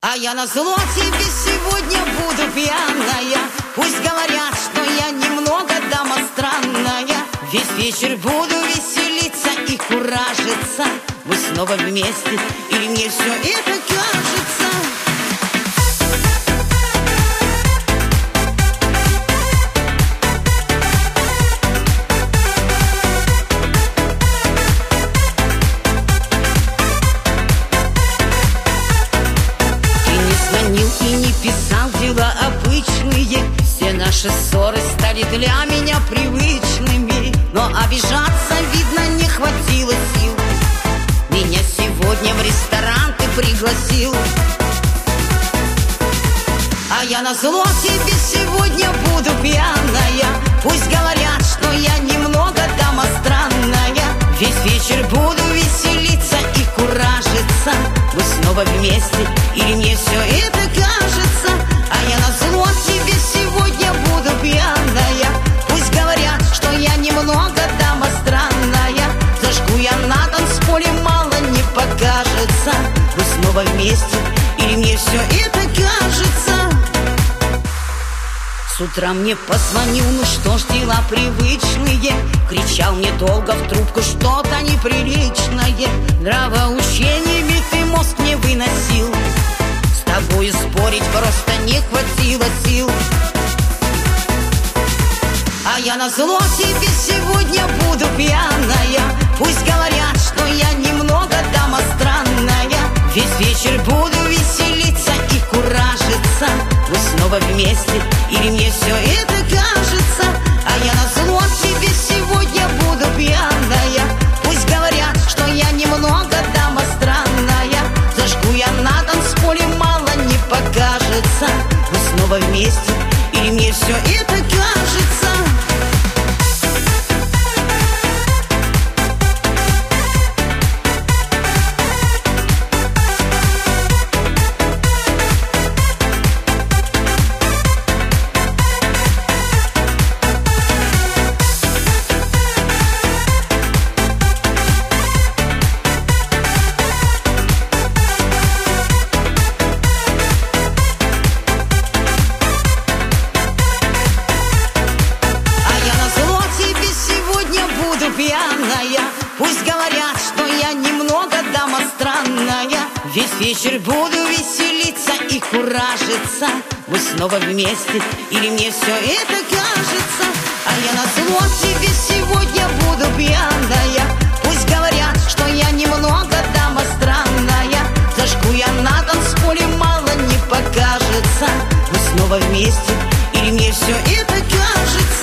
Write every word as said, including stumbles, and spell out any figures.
А я назло тебе сегодня буду пьяная. Пусть говорят, что я немного дама странная. Весь вечер буду веселиться и куражиться. Мы снова вместе, или мне все это кажется? И не писал дела обычные. Все наши ссоры стали для меня привычными. Но обижаться, видно, не хватило сил. Меня сегодня в ресторан ты пригласил. А я назло тебе сегодня буду пьяная. Пусть говорят, что я немного дама странная. Весь вечер буду веселиться и куражиться. Мы снова вместе, или мне все это кажется? А я назло тебе сегодня буду пьяная. Пусть говорят, что я немного дама странная. Зажгу я на танцполе, мало не покажется. Мы снова вместе, или мне все это кажется? С утра мне позвонил, ну что ж, дела привычные. Кричал мне долго в трубку что-то неприличное. Нравоучениями ты мозг не выносил. С тобою спорить просто не хватило сил. А я назло тебе сегодня буду пьяная. Пусть говорят, что я немного дама странная. Весь вечер буду веселиться и куражиться. Мы снова вместе, или мне все это кажется? А я назло тебе сегодня буду пьяная. Пусть говорят, что я немного дама странная. Зажгу я на танцполе, мало не покажется. Мы снова вместе, или мне все это кажется? Пьяная. Пусть говорят, что я немного дама странная. Весь вечер буду веселиться и куражиться. Мы снова вместе, или мне все это кажется? А я назло тебе сегодня буду пьяная. Пусть говорят, что я немного дама странная. Зажгу я на танцполе, мало не покажется. Мы снова вместе, или мне все это кажется?